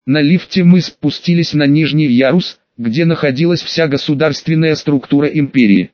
На лифте мы спустились на нижний ярус, где находилась вся государственная структура империи.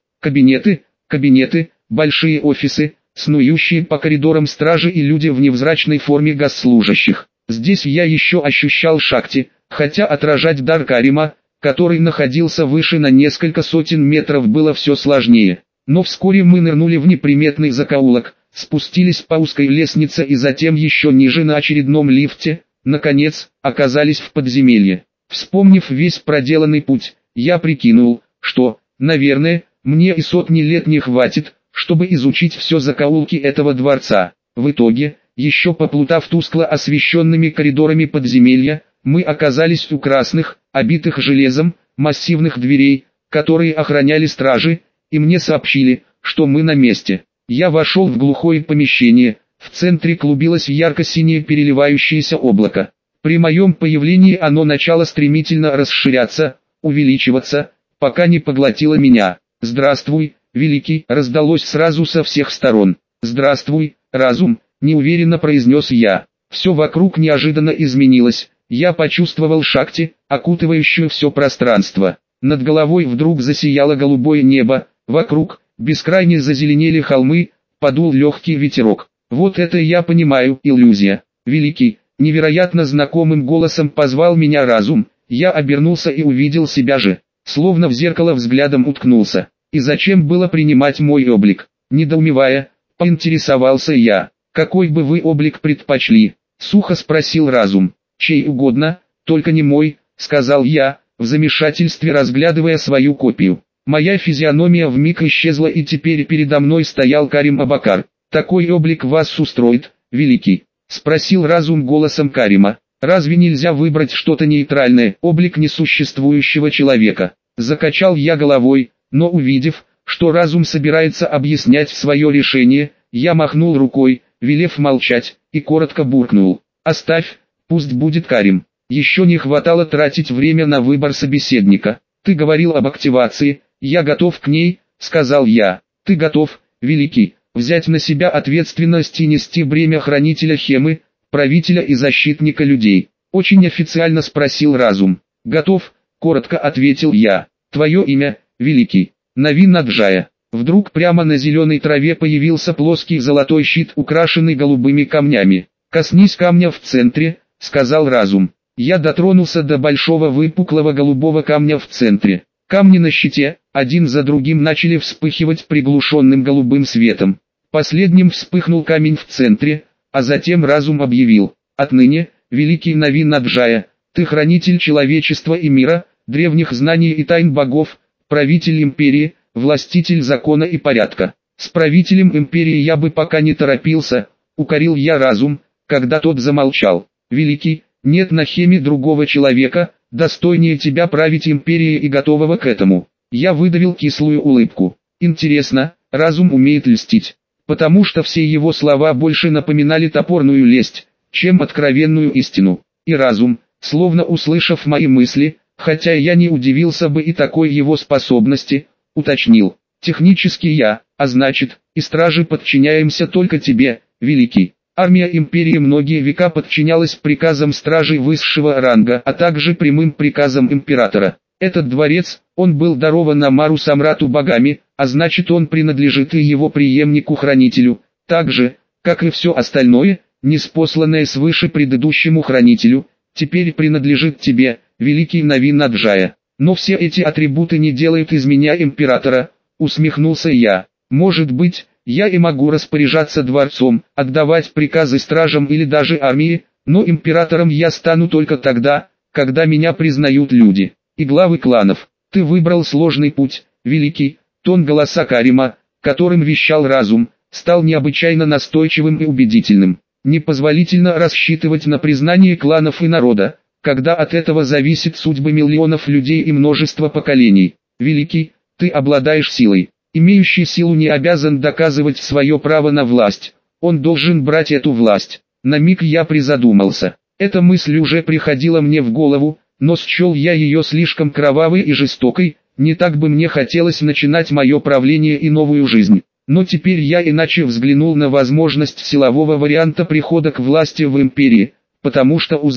Кабинеты, большие офисы, снующие по коридорам стражи и люди в невзрачной форме госслужащих. Здесь я еще ощущал Шакти, хотя отражать дар Карима, который находился выше на несколько сотен метров, было все сложнее. Но вскоре мы нырнули в неприметный закоулок, спустились по узкой лестнице и затем еще ниже на очередном лифте, наконец, оказались в подземелье. Вспомнив весь проделанный путь, я прикинул, что, наверное, мне и сотни лет не хватит, чтобы изучить все закоулки этого дворца. В итоге, еще поплутав тускло освещенными коридорами подземелья, мы оказались у красных, обитых железом, массивных дверей, которые охраняли стражи, и мне сообщили, что мы на месте. Я вошел в глухое помещение, в центре клубилось ярко-синее переливающееся облако. При моем появлении оно начало стремительно расширяться, увеличиваться, пока не поглотило меня. «Здравствуй, Великий!» раздалось сразу со всех сторон. «Здравствуй, разум!» неуверенно произнес я. Все вокруг неожиданно изменилось. Я почувствовал Шакти, окутывающую все пространство. Над головой вдруг засияло голубое небо, вокруг бескрайне зазеленели холмы, подул легкий ветерок. Вот это я понимаю, иллюзия. Великий, невероятно знакомым голосом позвал меня разум. Я обернулся и увидел себя же, словно в зеркало взглядом уткнулся. И зачем было принимать мой облик? Недоумевая, поинтересовался я. Какой бы вы облик предпочли? Сухо спросил разум. Чей угодно, только не мой, сказал я, в замешательстве разглядывая свою копию. Моя физиономия вмиг исчезла, и теперь передо мной стоял Карим Абакар. «Такой облик вас устроит, Великий?» — спросил разум голосом Карима. «Разве нельзя выбрать что-то нейтральное, облик несуществующего человека?» Закачал я головой, но увидев, что разум собирается объяснять свое решение, я махнул рукой, велев молчать, и коротко буркнул. «Оставь, пусть будет Карим». Еще не хватало тратить время на выбор собеседника. «Ты говорил об активации, я готов к ней», — сказал я. «Ты готов, Великий, взять на себя ответственность и нести бремя хранителя Хемы, правителя и защитника людей?» Очень официально спросил разум. «Готов», — коротко ответил я. «Твое имя, Великий?» «Навин Наджая». Вдруг прямо на зеленой траве появился плоский золотой щит, украшенный голубыми камнями. «Коснись камня в центре», — сказал разум. Я дотронулся до большого выпуклого голубого камня в центре. Камни на щите, один за другим, начали вспыхивать приглушенным голубым светом. Последним вспыхнул камень в центре, а затем разум объявил: «Отныне, Великий Навин Наджая, ты хранитель человечества и мира, древних знаний и тайн богов, правитель империи, властитель закона и порядка». С правителем империи я бы пока не торопился, укорил я разум, когда тот замолчал. «Великий, нет на Хеме другого человека, достойнее тебя править империей и готового к этому». Я выдавил кислую улыбку. Интересно, разум умеет льстить, потому что все его слова больше напоминали топорную лесть, чем откровенную истину. И разум, словно услышав мои мысли, хотя я не удивился бы и такой его способности, уточнил: «Технически я, а значит, и стражи подчиняемся только тебе, Великий». Армия империи многие века подчинялась приказам стражей высшего ранга, а также прямым приказам императора. Этот дворец, он был дарован Амару Самрату богами, а значит, он принадлежит и его преемнику-хранителю, так же, как и все остальное, ниспосланное свыше предыдущему хранителю, теперь принадлежит тебе, Великий Навин Наджая. Но все эти атрибуты не делают из меня императора, усмехнулся я. Может быть, я и могу распоряжаться дворцом, отдавать приказы стражам или даже армии, но императором я стану только тогда, когда меня признают люди и главы кланов. Ты выбрал сложный путь, Великий. Тон голоса Карима, которым вещал разум, стал необычайно настойчивым и убедительным. Непозволительно рассчитывать на признание кланов и народа, когда от этого зависит судьба миллионов людей и множество поколений. Великий, ты обладаешь силой. Имеющий силу не обязан доказывать свое право на власть, он должен брать эту власть. На миг я призадумался. Эта мысль уже приходила мне в голову, но счел я ее слишком кровавой и жестокой, не так бы мне хотелось начинать мое правление и новую жизнь. Но теперь я иначе взглянул на возможность силового варианта прихода к власти в империи, потому что узнал,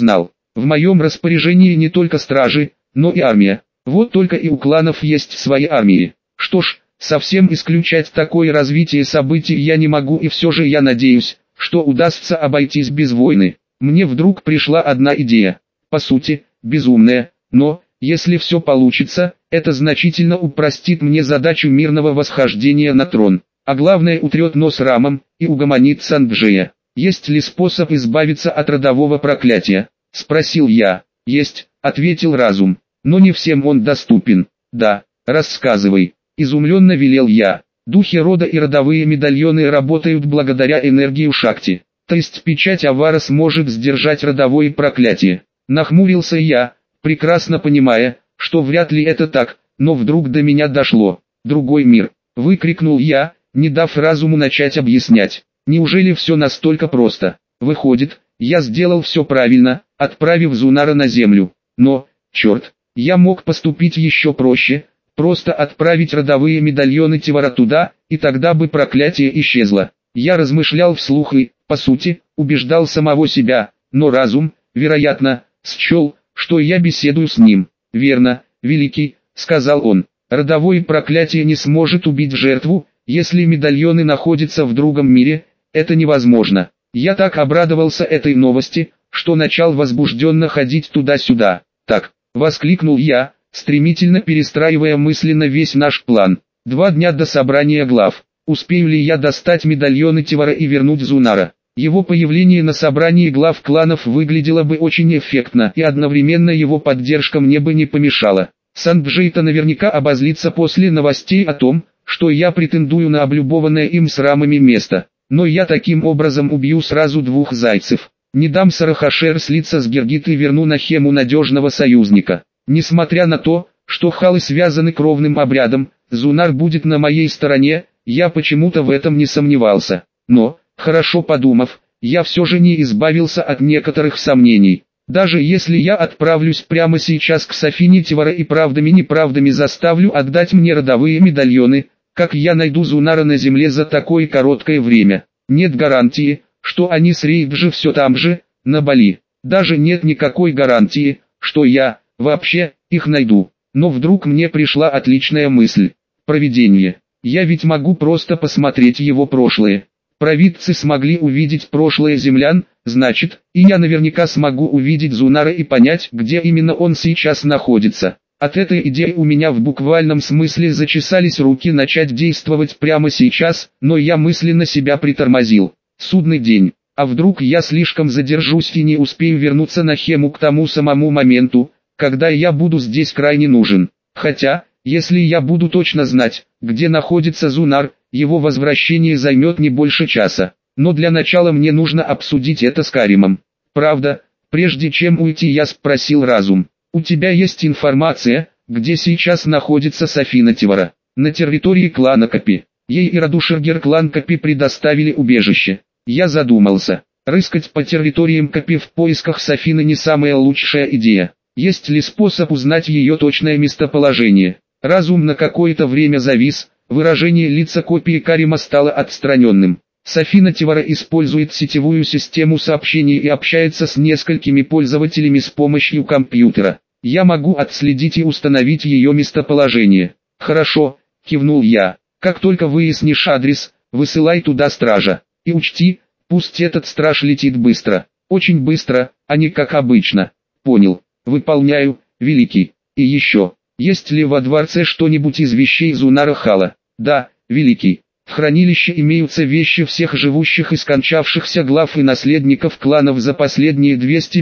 В моем распоряжении не только стражи, но и армия. Вот только и у кланов есть свои армии. Что ж, совсем исключать такое развитие событий я не могу, и все же я надеюсь, что удастся обойтись без войны. Мне вдруг пришла одна идея. По сути, безумная, но, если все получится, это значительно упростит мне задачу мирного восхождения на трон. А главное, утрет нос Рамом и угомонит Санджея. «Есть ли способ избавиться от родового проклятия?» — спросил я. «Есть», — ответил разум. «Но не всем он доступен». «Да, рассказывай», — изумленно велел я. «Духи рода и родовые медальоны работают благодаря энергии Шакти. То есть печать Авара сможет сдержать родовое проклятие». Нахмурился я, прекрасно понимая, что вряд ли это так, но вдруг до меня дошло. «Другой мир!» — выкрикнул я, не дав разуму начать объяснять. «Неужели все настолько просто? Выходит, я сделал все правильно, отправив Зунара на землю. Но, черт, я мог поступить еще проще, просто отправить родовые медальоны Тивара туда, и тогда бы проклятие исчезло». Я размышлял вслух и, по сути, убеждал самого себя, но разум, вероятно, счел, что я беседую с ним. «Верно, Великий», — сказал он, — «родовое проклятие не сможет убить жертву, если медальоны находятся в другом мире, это невозможно». Я так обрадовался этой новости, что начал возбужденно ходить туда-сюда. «Так», — воскликнул я, стремительно перестраивая мысленно весь наш план. 2 дня до собрания глав. Успею ли я достать медальоны Тивара и вернуть Зунара? Его появление на собрании глав кланов выглядело бы очень эффектно, и одновременно его поддержка мне бы не помешала. Санджей-то наверняка обозлится после новостей о том, что я претендую на облюбованное им с Рамами место. Но я таким образом убью сразу 2 зайцев. Не дам Сарахашер слиться с Гергит и верну на Хему надежного союзника. Несмотря на то, что халы связаны кровным обрядом, Зунар будет на моей стороне, я почему-то в этом не сомневался. Но, хорошо подумав, я все же не избавился от некоторых сомнений. Даже если я отправлюсь прямо сейчас к Софине Тивара и правдами-неправдами заставлю отдать мне родовые медальоны, как я найду Зунара на земле за такое короткое время? Нет гарантии, что они с Рейджи все там же, на Бали. Даже нет никакой гарантии, что я, вообще, их найду. Но вдруг мне пришла отличная мысль. Провидение. Я ведь могу просто посмотреть его прошлое. Провидцы смогли увидеть прошлое землян, значит, и я наверняка смогу увидеть Зунара и понять, где именно он сейчас находится. От этой идеи у меня в буквальном смысле зачесались руки начать действовать прямо сейчас, но я мысленно себя притормозил. Судный день. А вдруг я слишком задержусь и не успею вернуться на Хему к тому самому моменту, когда я буду здесь крайне нужен. Хотя, если я буду точно знать, где находится Зунар, его возвращение займет не больше часа. Но для начала мне нужно обсудить это с Каримом. Правда, прежде чем уйти, я спросил разум. «У тебя есть информация, где сейчас находится Софина Тивара?» «На территории клана Капи. Ей и Радушергер клан Капи предоставили убежище». Я задумался. Рыскать по территориям Капи в поисках Софины не самая лучшая идея. Есть ли способ узнать ее точное местоположение? Разум на какое-то время завис, выражение лица копии Карима стало отстраненным. Софина Тивара использует сетевую систему сообщений и общается с несколькими пользователями с помощью компьютера. Я могу отследить и установить ее местоположение. «Хорошо», — кивнул я. «Как только выяснишь адрес, высылай туда стража. И учти, пусть этот страж летит быстро. Очень быстро, а не как обычно». «Понял. Выполняю, Великий. И еще, есть ли во дворце что-нибудь из вещей Зунара Хала?» «Да, Великий. В хранилище имеются вещи всех живущих и скончавшихся глав и наследников кланов за последние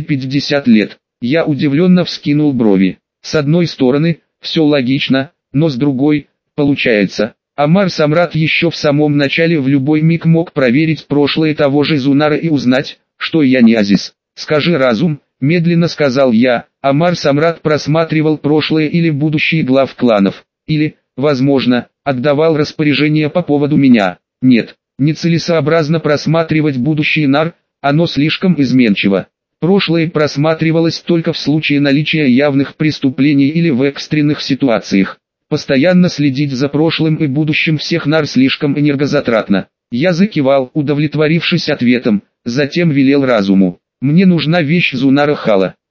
250 лет». Я удивленно вскинул брови. С одной стороны, все логично, но с другой, получается, Амар Самрат еще в самом начале в любой миг мог проверить прошлое того же Зунара и узнать, что я не Азиз. «Скажи, разум», — медленно сказал я, — Амар Самрат просматривал прошлое или будущее глав кланов, или, возможно, отдавал распоряжения по поводу меня. Нет, нецелесообразно просматривать будущее Нар, оно слишком изменчиво. Прошлое просматривалось только в случае наличия явных преступлений или в экстренных ситуациях. Постоянно следить за прошлым и будущим всех Нар слишком энергозатратно. Я закивал, удовлетворившись ответом, затем велел разуму. «Мне нужна вещь Зунара Хала.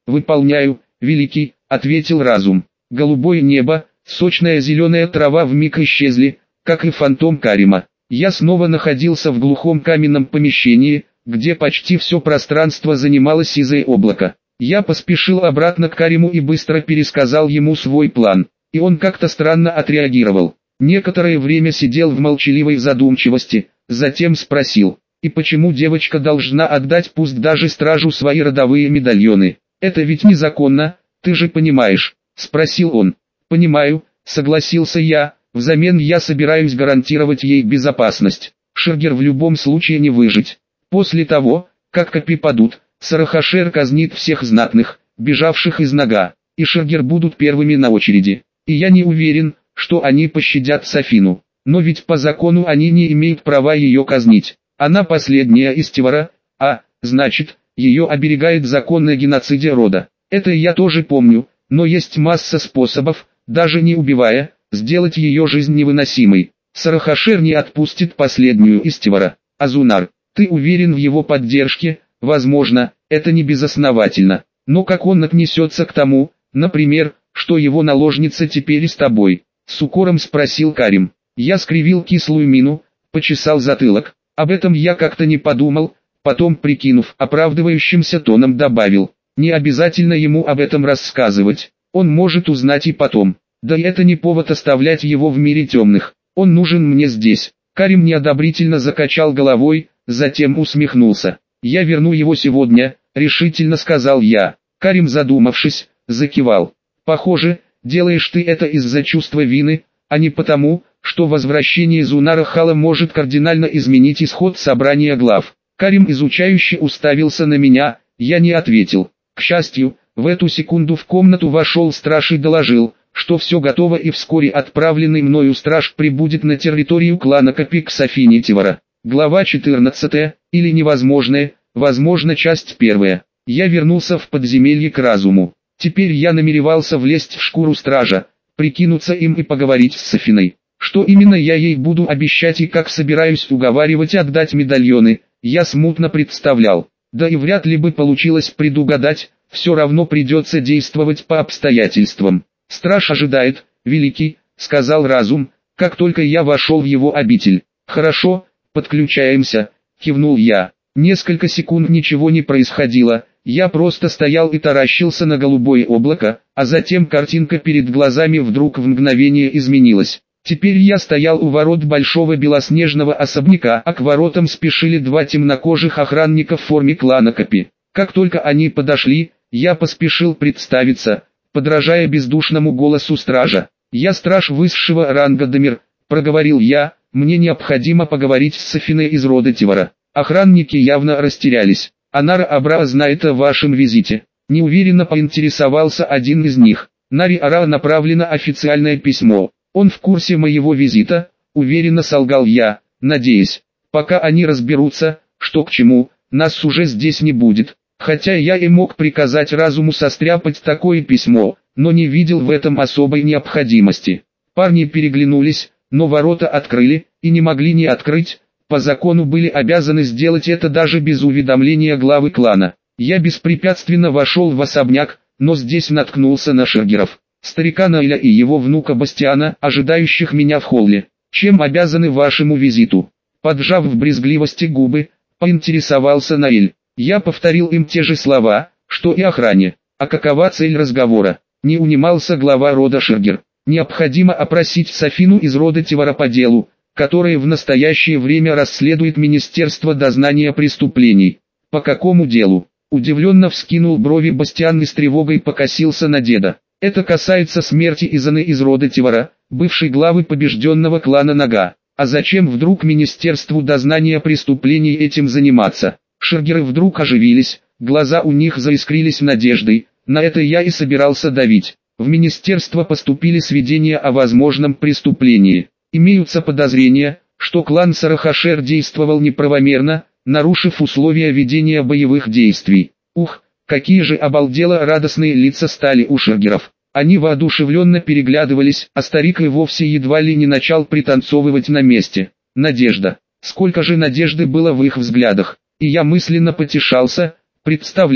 «Выполняю, великий», — ответил разум. Голубое небо, сочная зеленая трава вмиг исчезли, как и фантом Карима. Я снова находился в глухом каменном помещении, где почти все пространство занимало сизое облако. Я поспешил обратно к Кариму и быстро пересказал ему свой план, и он как-то странно отреагировал. Некоторое время сидел в молчаливой задумчивости, затем спросил: «И почему девочка должна отдать пусть даже стражу свои родовые медальоны? Это ведь незаконно, ты же понимаешь?» — спросил он. «Понимаю», — согласился я, — «взамен я собираюсь гарантировать ей безопасность. Шергер в любом случае не выжить. После того, как копи падут, Сарахашер казнит всех знатных, бежавших из Нага, и Шергер будут первыми на очереди. И я не уверен, что они пощадят Софину. Но ведь по закону они не имеют права ее казнить. Она последняя из Тивара, значит, ее оберегает закон о геноциде рода. Это я тоже помню, но есть масса способов, даже не убивая, сделать ее жизнь невыносимой. Сарахашер не отпустит последнюю из Тивара. Азунар, ты уверен в его поддержке? Возможно, это не безосновательно. Но как он отнесется к тому, например, что его наложница теперь с тобой?» — с укором спросил Карим. Я скривил кислую мину, почесал затылок. Об этом я как-то не подумал, потом, прикинув, оправдывающимся тоном добавил: «Не обязательно ему об этом рассказывать, он может узнать и потом. Да и это не повод оставлять его в мире темных, он нужен мне здесь». Карим неодобрительно закачал головой, затем усмехнулся. «Я верну его сегодня», — решительно сказал я. Карим, задумавшись, закивал. «Похоже, делаешь ты это из-за чувства вины, а не потому, что возвращение Зунара Хала может кардинально изменить исход собрания глав». Карим изучающе уставился на меня, я не ответил. К счастью, в эту секунду в комнату вошел страж и доложил, что все готово, и вскоре отправленный мною страж прибудет на территорию клана Копи к Софине Тивара. Глава 14, или невозможное, возможно, часть 1. Я вернулся в подземелье к разуму. Теперь я намеревался влезть в шкуру стража, прикинуться им и поговорить с Софиной. Что именно я ей буду обещать и как собираюсь уговаривать отдать медальоны, я смутно представлял. Да и вряд ли бы получилось предугадать, все равно придется действовать по обстоятельствам. «Страж ожидает, великий», — сказал разум, как только я вошел в его обитель. «Хорошо, подключаемся», — кивнул я. Несколько секунд ничего не происходило, я просто стоял и таращился на голубое облако, а затем картинка перед глазами вдруг в мгновение изменилась. Теперь я стоял у ворот большого белоснежного особняка, а к воротам спешили два темнокожих охранника в форме клана Копи. Как только они подошли, я поспешил представиться, подражая бездушному голосу стража. «Я страж высшего ранга Дамир», — проговорил я, — «мне необходимо поговорить с Софиной из рода Тивара». Охранники явно растерялись. «Анара Абра знает о вашем визите», — неуверенно поинтересовался один из них. «Нари Ара направлено официальное письмо. Он в курсе моего визита», — уверенно солгал я, надеясь. «Пока они разберутся, что к чему, нас уже здесь не будет». Хотя я и мог приказать разуму состряпать такое письмо, но не видел в этом особой необходимости. Парни переглянулись, но ворота открыли, и не могли не открыть, по закону были обязаны сделать это даже без уведомления главы клана. Я беспрепятственно вошел в особняк, но здесь наткнулся на Шергеров, старика Наиля и его внука Бастиана, ожидающих меня в холле. «Чем обязаны вашему визиту?» Поджав в брезгливости губы, поинтересовался Наиль. Я повторил им те же слова, что и охране. А какова цель разговора? Не унимался глава рода Шергер. «Необходимо опросить Софину из рода Тивара по делу, которое в настоящее время расследует Министерство дознания преступлений». «По какому делу?» Удивленно вскинул брови Бастиан и с тревогой покосился на деда. «Это касается смерти Изаны из рода Тивара, бывшей главы побежденного клана Нага. А зачем вдруг Министерству дознания преступлений этим заниматься?» Шергеры вдруг оживились, глаза у них заискрились надеждой. На это я и собирался давить. В министерство поступили сведения о возможном преступлении. Имеются подозрения, что клан Сарахашер действовал неправомерно, нарушив условия ведения боевых действий. Ух, какие же обалдело радостные лица стали у шергеров. Они воодушевленно переглядывались, а старик и вовсе едва ли не начал пританцовывать на месте. Надежда. Сколько же надежды было в их взглядах. И я мысленно потешался, представляя,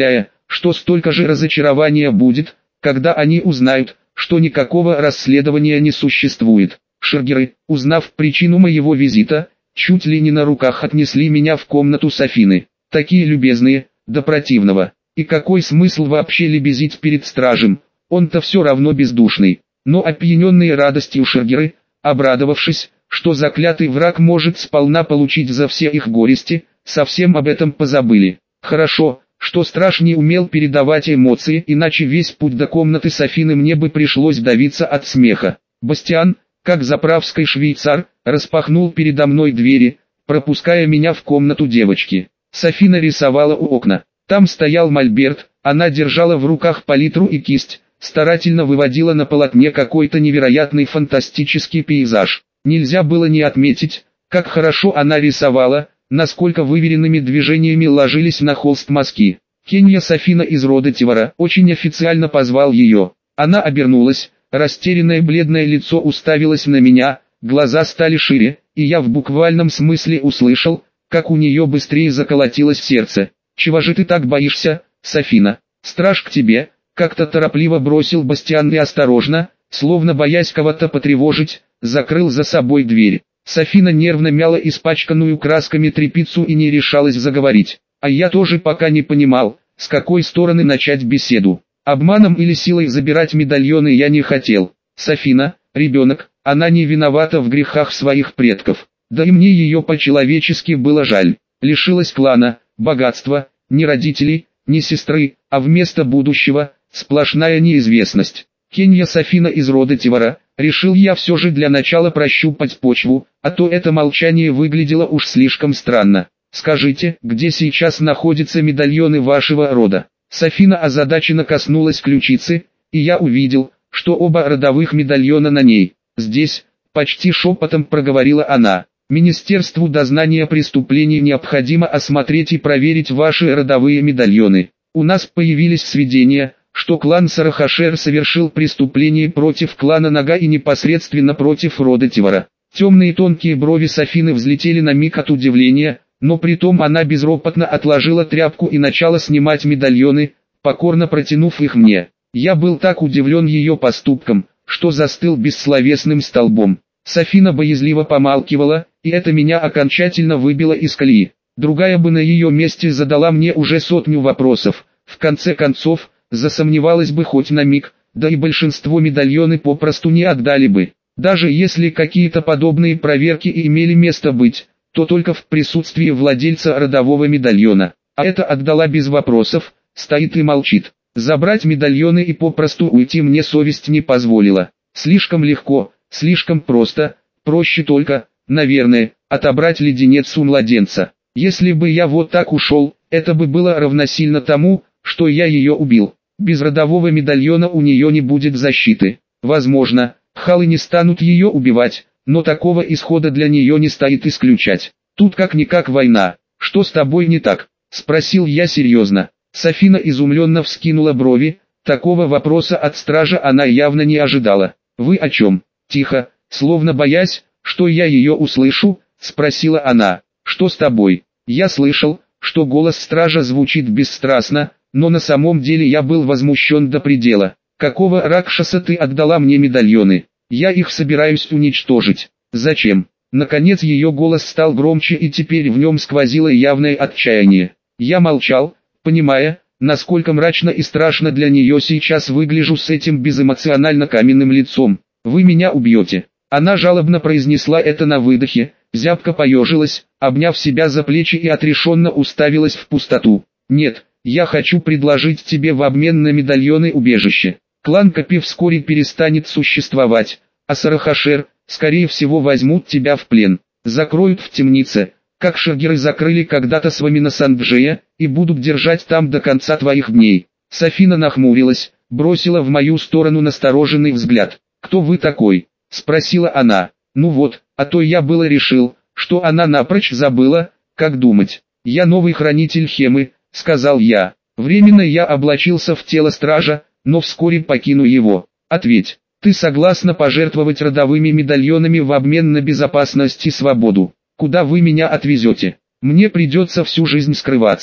что столько же разочарования будет, когда они узнают, что никакого расследования не существует. Шергеры, узнав причину моего визита, чуть ли не на руках отнесли меня в комнату Софины. Такие любезные, до противного. И какой смысл вообще лебезить перед стражем, он-то все равно бездушный. Но опьяненные радостью шергеры, обрадовавшись, что заклятый враг может сполна получить за все их горести, совсем об этом позабыли. Хорошо, что страж не умел передавать эмоции, иначе весь путь до комнаты Софины мне бы пришлось давиться от смеха. Бастиан, как заправский швейцар, распахнул передо мной двери, пропуская меня в комнату девочки. Софина рисовала у окна. Там стоял мольберт, она держала в руках палитру и кисть, старательно выводила на полотне какой-то невероятный фантастический пейзаж. Нельзя было не отметить, как хорошо она рисовала, насколько выверенными движениями ложились на холст мазки. Кенья Софина из рода Тивара очень официально позвал ее. Она обернулась, растерянное бледное лицо уставилось на меня, глаза стали шире, и я в буквальном смысле услышал, как у нее быстрее заколотилось сердце. «Чего же ты так боишься, Софина? Страж к тебе!» Как-то торопливо бросил Бастиан и осторожно, словно боясь кого-то потревожить, закрыл за собой дверь. Софина нервно мяла испачканную красками тряпицу и не решалась заговорить. А я тоже пока не понимал, с какой стороны начать беседу. Обманом или силой забирать медальоны я не хотел. Софина, ребенок, она не виновата в грехах своих предков. Да и мне ее по-человечески было жаль. Лишилась клана, богатства, ни родителей, ни сестры, а вместо будущего – сплошная неизвестность. Кенья Софина из рода Тивара, решил я все же для начала прощупать почву, а то это молчание выглядело уж слишком странно. Скажите, где сейчас находятся медальоны вашего рода? Софина озадаченно коснулась ключицы, и я увидел, что оба родовых медальона на ней. Здесь, почти шепотом проговорила она. Министерству дознания преступлений необходимо осмотреть и проверить ваши родовые медальоны. У нас появились сведения, что клан Сарахашер совершил преступление против клана Нага и непосредственно против рода Тивара. Темные тонкие брови Софины взлетели на миг от удивления, но притом она безропотно отложила тряпку и начала снимать медальоны, покорно протянув их мне. Я был так удивлен ее поступком, что застыл бессловесным столбом. Софина боязливо помалкивала, и это меня окончательно выбило из колеи. Другая бы на ее месте задала мне уже сотню вопросов. В конце концов, засомневалась бы хоть на миг, да и большинство медальоны попросту не отдали бы. Даже если какие-то подобные проверки и имели место быть, то только в присутствии владельца родового медальона. А это отдала без вопросов, стоит и молчит. Забрать медальоны и попросту уйти мне совесть не позволила. Слишком легко, слишком просто, проще только, наверное, отобрать леденец у младенца. Если бы я вот так ушел, это бы было равносильно тому, что я ее убил. Без родового медальона у нее не будет защиты. Возможно, халы не станут ее убивать, но такого исхода для нее не стоит исключать. Тут как-никак война. Что с тобой не так? Спросил я серьезно. Софина изумленно вскинула брови, такого вопроса от стража она явно не ожидала. Вы о чем? Тихо, словно боясь, что я ее услышу, спросила она. Что с тобой? Я слышал, что голос стража звучит бесстрастно, но на самом деле я был возмущен до предела. Какого ракшаса ты отдала мне медальоны? Я их собираюсь уничтожить. Зачем? Наконец ее голос стал громче, и теперь в нем сквозило явное отчаяние. Я молчал, понимая, насколько мрачно и страшно для нее сейчас выгляжу с этим безэмоционально каменным лицом. Вы меня убьете. Она жалобно произнесла это на выдохе, зябко поежилась, обняв себя за плечи и отрешенно уставилась в пустоту. Нет, я хочу предложить тебе в обмен на медальоны убежище. Клан Капи вскоре перестанет существовать, а Сарахашер, скорее всего, возьмут тебя в плен. Закроют в темнице, как шергеры закрыли когда-то Свамина Санджея, и будут держать там до конца твоих дней. Софина нахмурилась, бросила в мою сторону настороженный взгляд. «Кто вы такой?» — спросила она. «Ну вот, а то я было решил, что она напрочь забыла, как думать. Я новый хранитель Хемы», — сказал я. «Временно я облачился в тело стража, но вскоре покину его. Ответь, ты согласна пожертвовать родовыми медальонами в обмен на безопасность и свободу? Куда вы меня отвезете? Мне придется всю жизнь скрываться».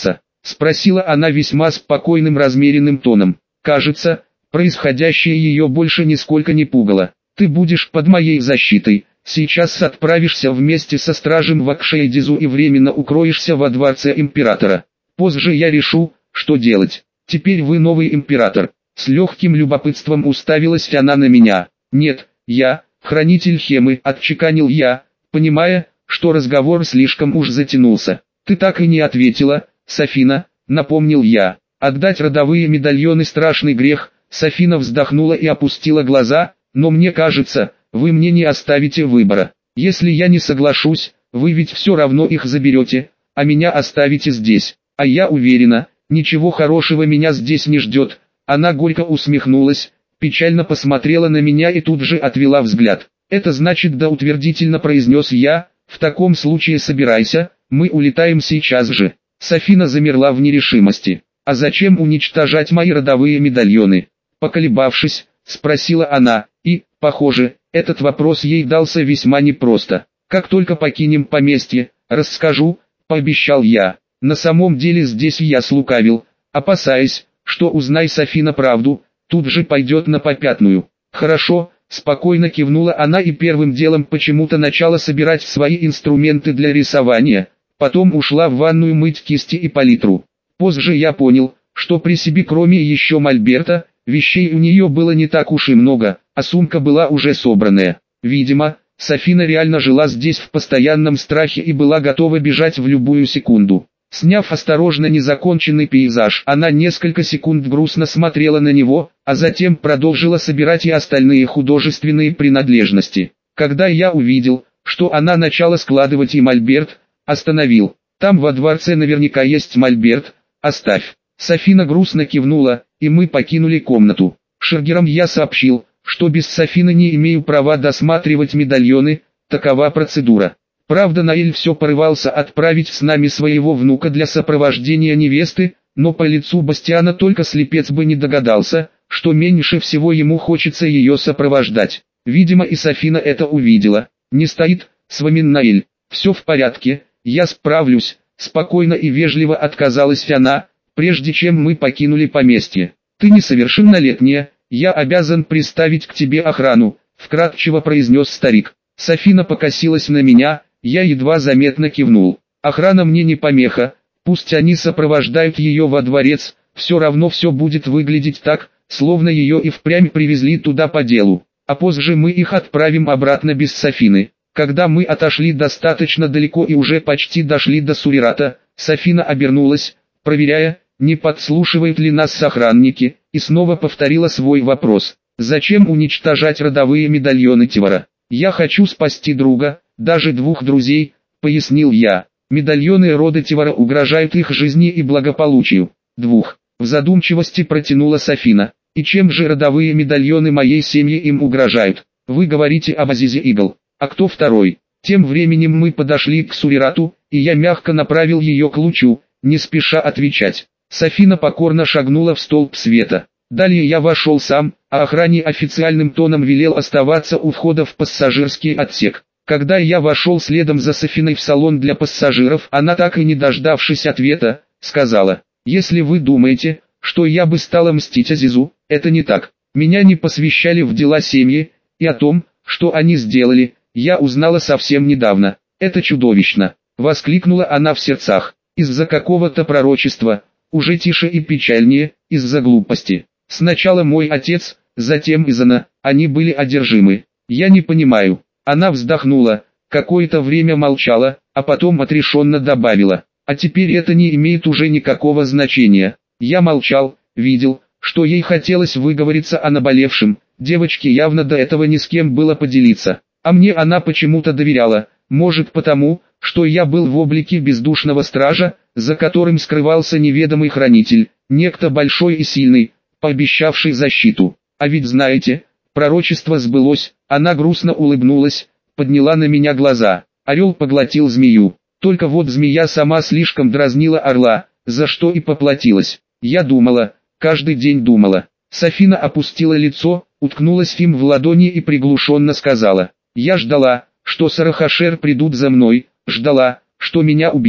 спросила она весьма спокойным размеренным тоном. Кажется, происходящее ее больше нисколько не пугало. «Ты будешь под моей защитой, сейчас отправишься вместе со стражем в Акшейдизу и временно укроешься во дворце императора. Позже я решу, что делать. Теперь вы новый император». С легким любопытством уставилась она на меня. «Нет, я, хранитель Хемы», — отчеканил я, понимая, что разговор слишком уж затянулся. «Ты так и не ответила, Софина», — напомнил я. «Отдать родовые медальоны — страшный грех». Софина вздохнула и опустила глаза. «Но мне кажется, вы мне не оставите выбора. Если я не соглашусь, вы ведь все равно их заберете, а меня оставите здесь. А я уверена, ничего хорошего меня здесь не ждет». Она горько усмехнулась, печально посмотрела на меня и тут же отвела взгляд. «Это значит, да», — утвердительно произнес я, — «в таком случае собирайся, мы улетаем сейчас же». Софина замерла в нерешимости. «А зачем уничтожать мои родовые медальоны?» Поколебавшись, спросила она, и, похоже, этот вопрос ей дался весьма непросто. «Как только покинем поместье, расскажу», — пообещал я. На самом деле здесь я слукавил, опасаясь, что, узнай Софина правду, тут же пойдет на попятную. «Хорошо», — спокойно кивнула она и первым делом почему-то начала собирать свои инструменты для рисования, потом ушла в ванную мыть кисти и палитру. Позже я понял, что при себе кроме еще мольберта, вещей у нее было не так уж и много, а сумка была уже собранная. Видимо, Софина реально жила здесь в постоянном страхе и была готова бежать в любую секунду. Сняв осторожно незаконченный пейзаж, она несколько секунд грустно смотрела на него, а затем продолжила собирать и остальные художественные принадлежности. Когда я увидел, что она начала складывать и мольберт, остановил. «Там во дворце наверняка есть мольберт, оставь». Софина грустно кивнула, и мы покинули комнату. Шергерам я сообщил, что без Софины не имею права досматривать медальоны, такова процедура. Правда, Наэль все порывался отправить с нами своего внука для сопровождения невесты, но по лицу Бастиана только слепец бы не догадался, что меньше всего ему хочется ее сопровождать. Видимо, и Софина это увидела. «Не стоит, с вами Наэль. Все в порядке, я справлюсь», — спокойно и вежливо отказалась она, прежде чем мы покинули поместье. «Ты несовершеннолетняя, я обязан приставить к тебе охрану», — вкратчиво произнес старик. Софина покосилась на меня. Я едва заметно кивнул. «Охрана мне не помеха, пусть они сопровождают ее во дворец, все равно все будет выглядеть так, словно ее и впрямь привезли туда по делу, а позже мы их отправим обратно без Софины». Когда мы отошли достаточно далеко и уже почти дошли до Сурирата, Софина обернулась, проверяя, не подслушивают ли нас охранники, и снова повторила свой вопрос. «Зачем уничтожать родовые медальоны Тивара? Я хочу спасти друга, даже двух друзей», — пояснил я. «Медальоны рода Тивара угрожают их жизни и благополучию». «Двух», — в задумчивости протянула Софина. «И чем же родовые медальоны моей семьи им угрожают? Вы говорите об Азизе Игл. А кто второй?» Тем временем мы подошли к Сурирату, и я мягко направил ее к лучу, не спеша отвечать. Софина покорно шагнула в столб света. Далее я вошел сам, а охране официальным тоном велел оставаться у входа в пассажирский отсек. Когда я вошел следом за Софиной в салон для пассажиров, она, так и не дождавшись ответа, сказала: «Если вы думаете, что я бы стала мстить Азизу, это не так. Меня не посвящали в дела семьи, и о том, что они сделали, я узнала совсем недавно. Это чудовищно», — воскликнула она в сердцах. «Из-за какого-то пророчества, уже тише и печальнее, из-за глупости. Сначала мой отец, затем Изана, они были одержимы. Я не понимаю». Она вздохнула, какое-то время молчала, а потом отрешенно добавила: «А теперь это не имеет уже никакого значения». Я молчал, видел, что ей хотелось выговориться о наболевшем, девочке явно до этого ни с кем было поделиться. А мне она почему-то доверяла, может потому, что я был в облике бездушного стража, за которым скрывался неведомый хранитель, некто большой и сильный, пообещавший защиту. А ведь знаете, пророчество сбылось. Она грустно улыбнулась, подняла на меня глаза. Орел поглотил змею. Только вот змея сама слишком дразнила орла, за что и поплатилась. Я думала, каждый день думала. Софина опустила лицо, уткнулась им в ладони и приглушенно сказала: «Я ждала, что Сарахашер придут за мной, ждала, что меня убьют.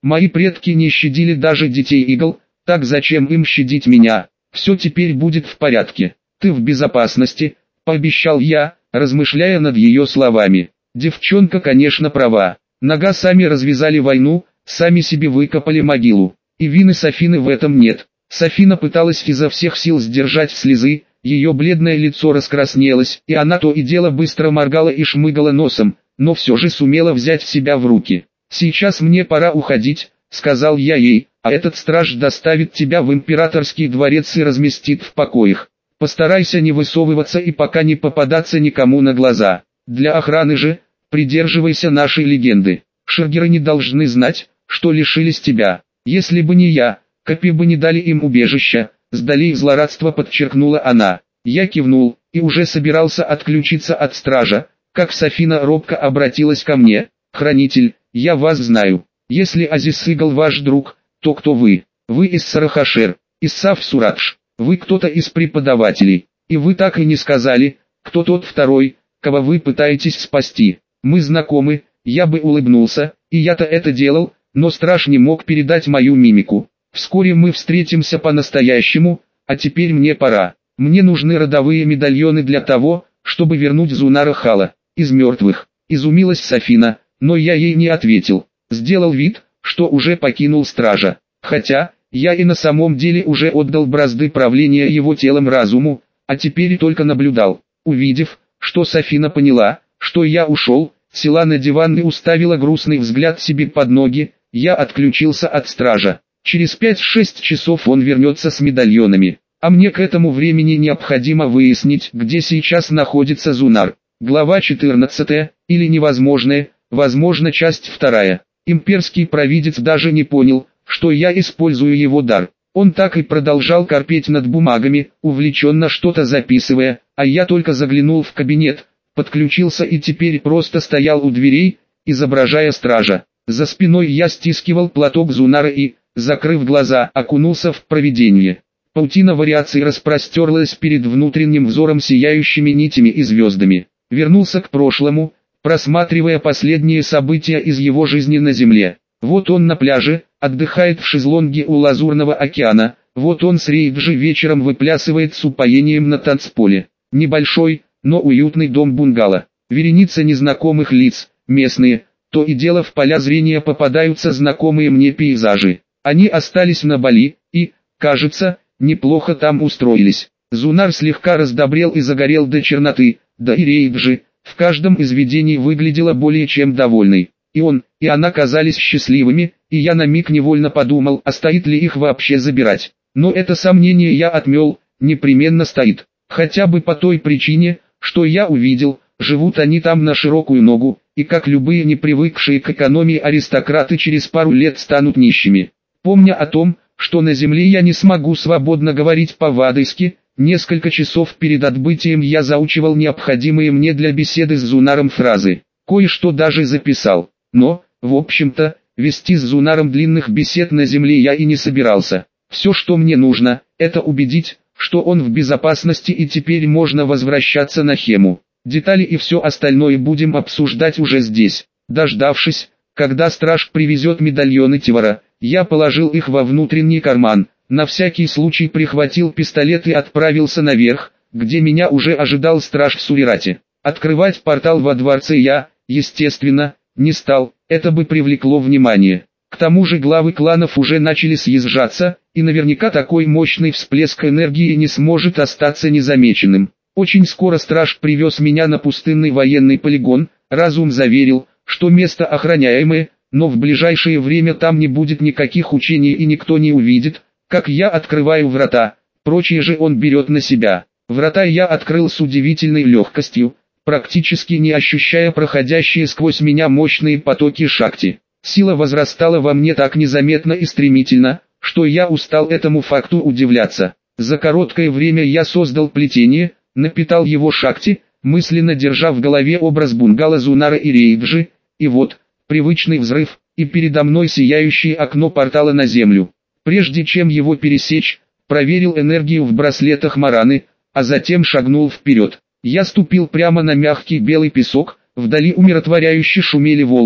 Мои предки не щадили даже детей игл, так зачем им щадить меня? Все теперь будет в порядке. Ты в безопасности, пообещал я, размышляя над ее словами. Девчонка, конечно, права. Нога сами развязали войну, сами себе выкопали могилу. И вины Софины в этом нет. Софина пыталась изо всех сил сдержать слезы, ее бледное лицо раскраснелось, и она то и дело быстро моргала и шмыгала носом, но все же сумела взять себя в руки. «Сейчас мне пора уходить», — сказал я ей, «а этот страж доставит тебя в императорский дворец и разместит в покоях. Постарайся не высовываться и пока не попадаться никому на глаза. Для охраны же, придерживайся нашей легенды. Шергеры не должны знать, что лишились тебя. Если бы не я, Копи бы не дали им убежища», — с долей злорадства подчеркнула она. Я кивнул, и уже собирался отключиться от стража, как Софина робко обратилась ко мне. «Хранитель, я вас знаю. Если Азиз Игл ваш друг, то кто вы? Вы из Сарахашер, из Саф-Сурадж, вы кто-то из преподавателей. И вы так и не сказали, кто тот второй, кого вы пытаетесь спасти. Мы знакомы», я бы улыбнулся, и я-то это делал, но страж не мог передать мою мимику. «Вскоре мы встретимся по-настоящему, а теперь мне пора. Мне нужны родовые медальоны для того, чтобы вернуть Зунара Хала из мертвых», изумилась Софина, но я ей не ответил. Сделал вид, что уже покинул стража. Хотя, я и на самом деле уже отдал бразды правления его телом разуму, а теперь только наблюдал. Увидев, что Софина поняла, что я ушел, села на диван и уставила грустный взгляд себе под ноги, я отключился от стража. Через 5-6 часов он вернется с медальонами, а мне к этому времени необходимо выяснить, где сейчас находится Зунар. Глава 14, или невозможное, возможно, часть 2. Имперский провидец даже не понял, что я использую его дар. Он так и продолжал корпеть над бумагами, увлеченно что-то записывая, а я только заглянул в кабинет, подключился и теперь просто стоял у дверей, изображая стража. За спиной я стискивал платок Зунара и, закрыв глаза, окунулся в провидение. Паутина вариаций распростерлась перед внутренним взором сияющими нитями и звездами. Вернулся к прошлому, просматривая последние события из его жизни на земле. Вот он на пляже, отдыхает в шезлонге у Лазурного океана, вот он с Рейджи вечером выплясывает с упоением на танцполе. Небольшой, но уютный дом-бунгало. Вереница незнакомых лиц, местные, то и дело в поля зрения попадаются знакомые мне пейзажи. Они остались на Бали, и, кажется, неплохо там устроились. Зунар слегка раздобрел и загорел до черноты, да и Рейджи, в каждом из видений выглядела более чем довольной. И он, и она казались счастливыми, и я на миг невольно подумал, а стоит ли их вообще забирать. Но это сомнение я отмел, непременно стоит. Хотя бы по той причине, что я увидел, живут они там на широкую ногу, и как любые не привыкшие к экономии аристократы через пару лет станут нищими. Помня о том, что на земле я не смогу свободно говорить по-вадайски, несколько часов перед отбытием я заучивал необходимые мне для беседы с Зунаром фразы. Кое-что даже записал. Но, в общем-то, вести с Зунаром длинных бесед на земле я и не собирался. Все, что мне нужно, это убедить, что он в безопасности и теперь можно возвращаться на Хему. Детали и все остальное будем обсуждать уже здесь. Дождавшись, когда страж привезет медальоны Тивара, я положил их во внутренний карман, на всякий случай прихватил пистолет и отправился наверх, где меня уже ожидал страж в Сурирате. Открывать портал во дворце я, естественно, не стал, это бы привлекло внимание. К тому же главы кланов уже начали съезжаться, и наверняка такой мощный всплеск энергии не сможет остаться незамеченным. Очень скоро страж привез меня на пустынный военный полигон, разум заверил, что место охраняемое, но в ближайшее время там не будет никаких учений и никто не увидит, как я открываю врата, прочее же он берет на себя. Врата я открыл с удивительной легкостью, практически не ощущая проходящие сквозь меня мощные потоки шакти. Сила возрастала во мне так незаметно и стремительно, что я устал этому факту удивляться. За короткое время я создал плетение, напитал его шакти, мысленно держа в голове образ бунгало Зунара и Рейджи, и вот, привычный взрыв, и передо мной сияющее окно портала на землю. Прежде чем его пересечь, проверил энергию в браслетах Мараны, а затем шагнул вперед. Я ступил прямо на мягкий белый песок, вдали умиротворяюще шумели волны,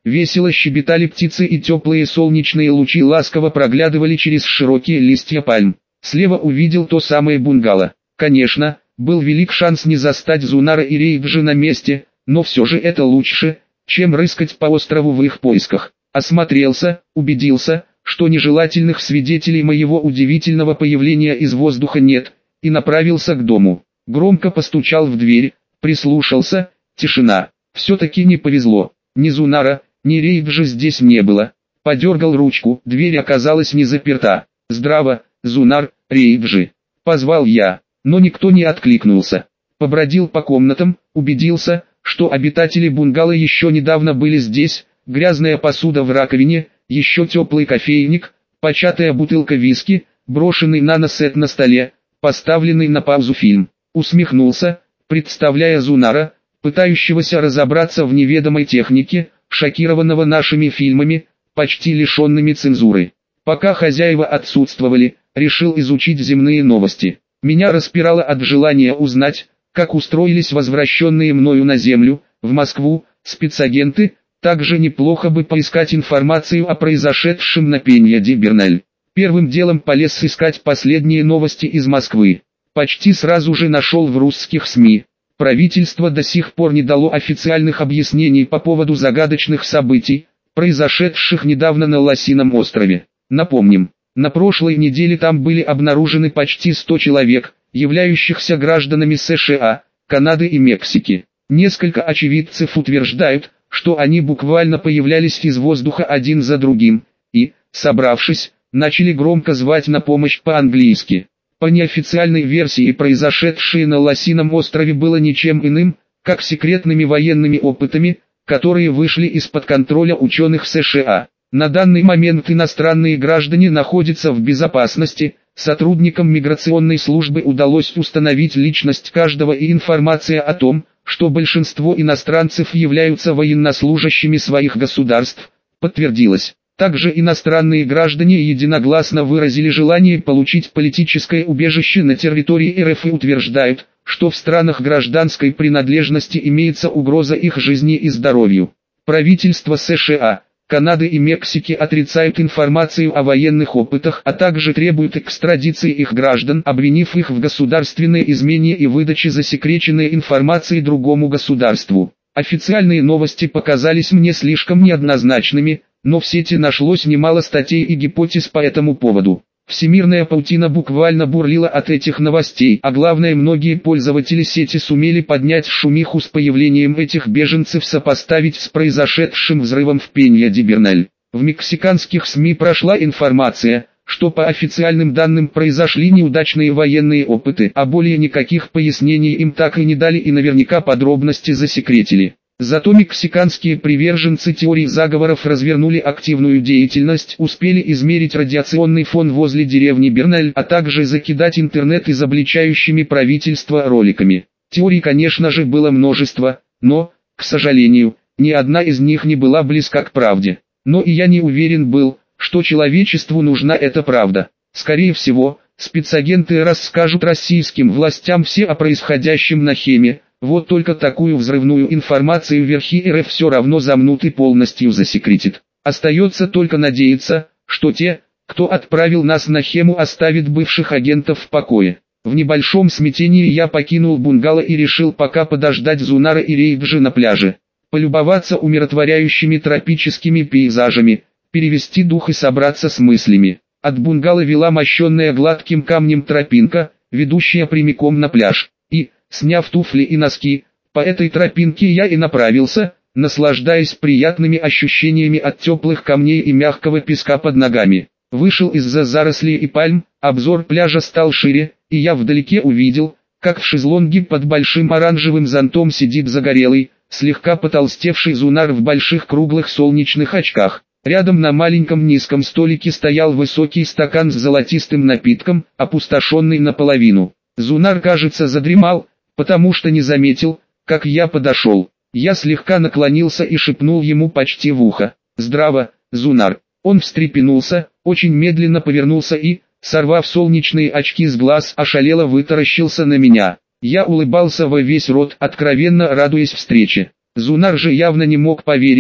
Весело щебетали птицы и теплые солнечные лучи ласково проглядывали через широкие листья пальм. Слева увидел то самое бунгало. Конечно, был велик шанс не застать Зунара и Рейджи на месте, но все же это лучше, чем рыскать по острову в их поисках. Осмотрелся, убедился, что нежелательных свидетелей моего удивительного появления из воздуха нет, и направился к дому. Громко постучал в дверь, прислушался, тишина. Все-таки не повезло. Ни Зунара, ни Рейджи здесь не было. Подергал ручку, дверь оказалась не заперта. «Здраво, Зунар, Рейджи!» Позвал я, но никто не откликнулся. Побродил по комнатам, убедился, что обитатели бунгало еще недавно были здесь. Грязная посуда в раковине, еще теплый кофейник, початая бутылка виски, брошенный наносет на столе, поставленный на паузу фильм. Усмехнулся, представляя Зунара, пытающегося разобраться в неведомой технике, шокированного нашими фильмами, почти лишенными цензуры. Пока хозяева отсутствовали, решил изучить земные новости. Меня распирало от желания узнать, как устроились возвращенные мною на землю, в Москву, спецагенты. Также неплохо бы поискать информацию о произошедшем на Пенья-де-Берналь. Первым делом полез искать последние новости из Москвы. Почти сразу же нашел в русских СМИ. Правительство до сих пор не дало официальных объяснений по поводу загадочных событий, произошедших недавно на Лосином острове. Напомним, на прошлой неделе там были обнаружены почти 100 человек, являющихся гражданами США, Канады и Мексики. Несколько очевидцев утверждают, что они буквально появлялись из воздуха один за другим, и, собравшись, начали громко звать на помощь по-английски. По неофициальной версии произошедшее на Лосином острове было ничем иным, как секретными военными опытами, которые вышли из-под контроля ученых США. На данный момент иностранные граждане находятся в безопасности, сотрудникам миграционной службы удалось установить личность каждого и информация о том, что большинство иностранцев являются военнослужащими своих государств, подтвердилась. Также иностранные граждане единогласно выразили желание получить политическое убежище на территории РФ и утверждают, что в странах гражданской принадлежности имеется угроза их жизни и здоровью. Правительства США, Канады и Мексики отрицают информацию о военных опытах, а также требуют экстрадиции их граждан, обвинив их в государственной измене и выдаче засекреченной информации другому государству. Официальные новости показались мне слишком неоднозначными, но в сети нашлось немало статей и гипотез по этому поводу. Всемирная паутина буквально бурлила от этих новостей, а главное, многие пользователи сети сумели поднять шумиху с появлением этих беженцев, сопоставить с произошедшим взрывом в Пенья-де-Берналь. В мексиканских СМИ прошла информация, что по официальным данным произошли неудачные военные опыты, а более никаких пояснений им так и не дали и наверняка подробности засекретили. Зато мексиканские приверженцы теории заговоров развернули активную деятельность, успели измерить радиационный фон возле деревни Берналь, а также закидать интернет изобличающими правительство роликами. Теорий, конечно же, было множество, но, к сожалению, ни одна из них не была близка к правде. Но и я не уверен был, что человечеству нужна эта правда. Скорее всего, спецагенты расскажут российским властям все о происходящем на Хеме. Вот только такую взрывную информацию верхи РФ все равно замнут и полностью засекретит. Остается только надеяться, что те, кто отправил нас на Хему, оставят бывших агентов в покое. В небольшом смятении я покинул бунгало и решил пока подождать Зунара и Рейджи на пляже. Полюбоваться умиротворяющими тропическими пейзажами, перевести дух и собраться с мыслями. От бунгало вела мощенная гладким камнем тропинка, ведущая прямиком на пляж. И, сняв туфли и носки, по этой тропинке я и направился, наслаждаясь приятными ощущениями от теплых камней и мягкого песка под ногами. Вышел из-за зарослей и пальм, обзор пляжа стал шире, и я вдалеке увидел, как в шезлонге под большим оранжевым зонтом сидит загорелый, слегка потолстевший Зунар в больших круглых солнечных очках. Рядом на маленьком низком столике стоял высокий стакан с золотистым напитком, опустошенный наполовину. Зунар, кажется, задремал, потому что не заметил, как я подошел. Я слегка наклонился и шепнул ему почти в ухо: «Здраво, Зунар». Он встрепенулся, очень медленно повернулся и, сорвав солнечные очки с глаз, ошалело вытаращился на меня. Я улыбался во весь рот, откровенно радуясь встрече. Зунар же явно не мог поверить,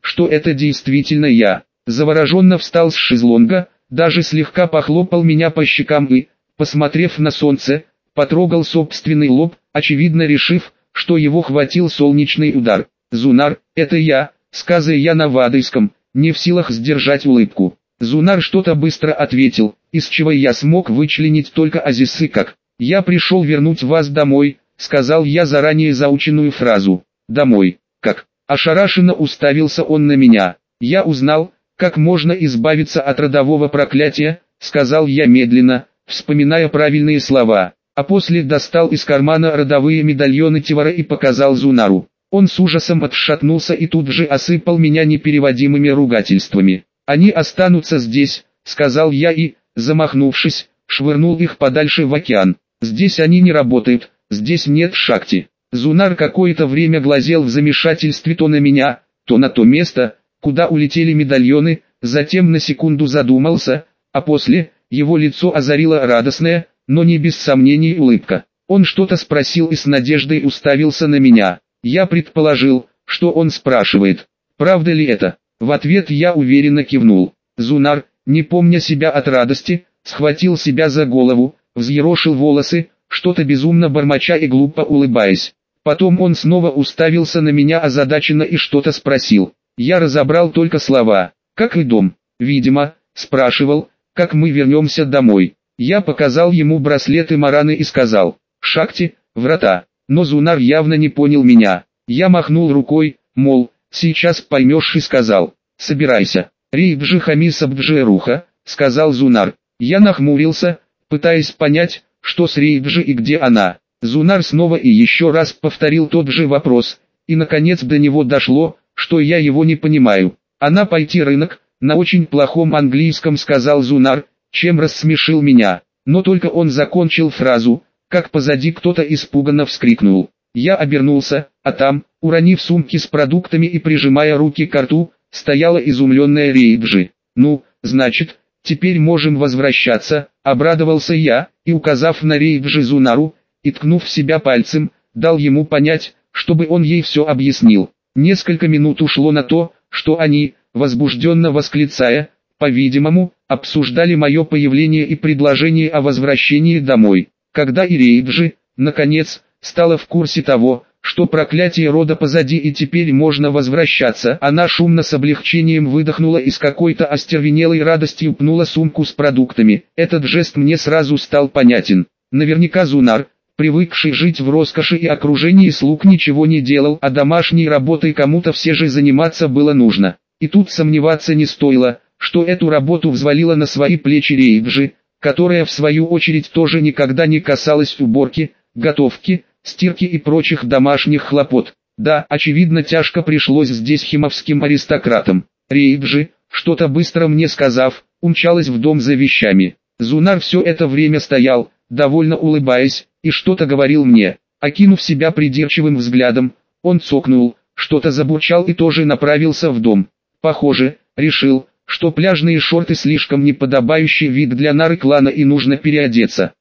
что это действительно я. Завороженно встал с шезлонга, даже слегка похлопал меня по щекам и, посмотрев на солнце, потрогал собственный лоб, очевидно решив, что его хватил солнечный удар. «Зунар, это я», — сказал я на вадийском, не в силах сдержать улыбку. Зунар что-то быстро ответил, из чего я смог вычленить только азисы как. «Я пришел вернуть вас домой», — сказал я заранее заученную фразу. «Домой, как?» Ошарашенно уставился он на меня. «Я узнал, как можно избавиться от родового проклятия», — сказал я медленно, вспоминая правильные слова, а после достал из кармана родовые медальоны Тивара и показал Зунару. Он с ужасом отшатнулся и тут же осыпал меня непереводимыми ругательствами. «Они останутся здесь», — сказал я и, замахнувшись, швырнул их подальше в океан. «Здесь они не работают, здесь нет шакти». Зунар какое-то время глазел в замешательстве то на меня, то на то место, куда улетели медальоны, затем на секунду задумался, а после, его лицо озарила радостная, но не без сомнений улыбка. Он что-то спросил и с надеждой уставился на меня. Я предположил, что он спрашивает, правда ли это. В ответ я уверенно кивнул. Зунар, не помня себя от радости, схватил себя за голову, взъерошил волосы, что-то безумно бормоча и глупо улыбаясь. Потом он снова уставился на меня озадаченно и что-то спросил. Я разобрал только слова, как и дом. Видимо, спрашивал, как мы вернемся домой. Я показал ему браслеты Мараны и сказал, «Шакти, врата». Но Зунар явно не понял меня. Я махнул рукой, мол, сейчас поймешь и сказал, «Собирайся». «Рейбджи Хамисабджи Руха», — сказал Зунар. Я нахмурился, пытаясь понять, что с Рейбджи и где она. Зунар снова и еще раз повторил тот же вопрос, и наконец до него дошло, что я его не понимаю. «Она пойти рынок», на очень плохом английском сказал Зунар, чем рассмешил меня. Но только он закончил фразу, как позади кто-то испуганно вскрикнул. Я обернулся, а там, уронив сумки с продуктами и прижимая руки к рту, стояла изумленная Рейбджи. «Ну, значит, теперь можем возвращаться», — обрадовался я, и указав на Рейбджи Зунару, и ткнув себя пальцем, дал ему понять, чтобы он ей все объяснил. Несколько минут ушло на то, что они, возбужденно восклицая, по-видимому, обсуждали мое появление и предложение о возвращении домой. Когда и Рейбджи, наконец, стала в курсе того, что проклятие рода позади и теперь можно возвращаться, она шумно с облегчением выдохнула и с какой-то остервенелой радостью пнула сумку с продуктами. Этот жест мне сразу стал понятен. Наверняка Зунар, привыкший жить в роскоши и окружении слуг, ничего не делал, а домашней работой кому-то все же заниматься было нужно. И тут сомневаться не стоило, что эту работу взвалила на свои плечи Рейбджи, которая в свою очередь тоже никогда не касалась уборки, готовки, стирки и прочих домашних хлопот. Да, очевидно, тяжко пришлось здесь химовским аристократам. Рейбджи, что-то быстро мне сказав, умчалась в дом за вещами. Зунар все это время стоял, довольно улыбаясь, и что-то говорил мне. Окинув себя придирчивым взглядом, он цокнул, что-то забурчал и тоже направился в дом. Похоже, решил, что пляжные шорты слишком неподобающий вид для нары клана и нужно переодеться.